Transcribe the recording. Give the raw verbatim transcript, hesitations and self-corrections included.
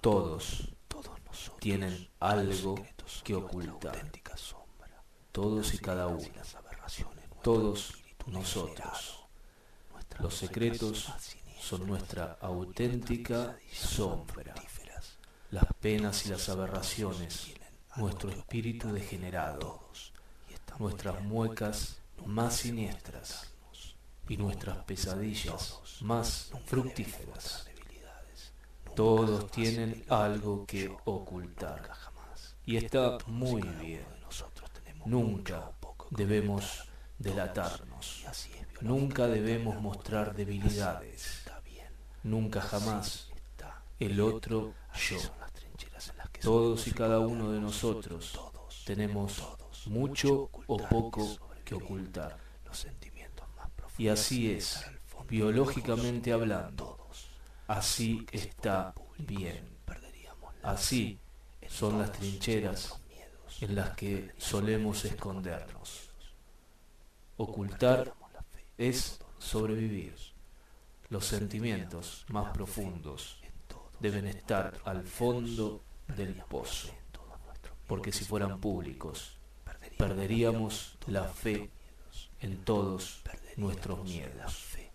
Todos tienen algo que ocultar. Todos y cada uno. Todos nosotros. Los secretos son nuestra auténtica sombra. Las penas y las aberraciones, nuestro espíritu degenerado. Nuestras muecas más siniestras y nuestras pesadillas más fructíferas. Todos tienen algo que ocultar. Y está muy bien. Nunca debemos delatarnos. Nunca debemos mostrar debilidades. Nunca jamás el otro yo. Todos y cada uno de nosotros tenemos mucho o poco que ocultar. Y así es, biológicamente hablando. Así está bien. Así son las trincheras en las que solemos escondernos. Ocultar es sobrevivir. Los sentimientos más profundos deben estar al fondo del pozo, porque si fueran públicos, perderíamos la fe en todos nuestros miedos.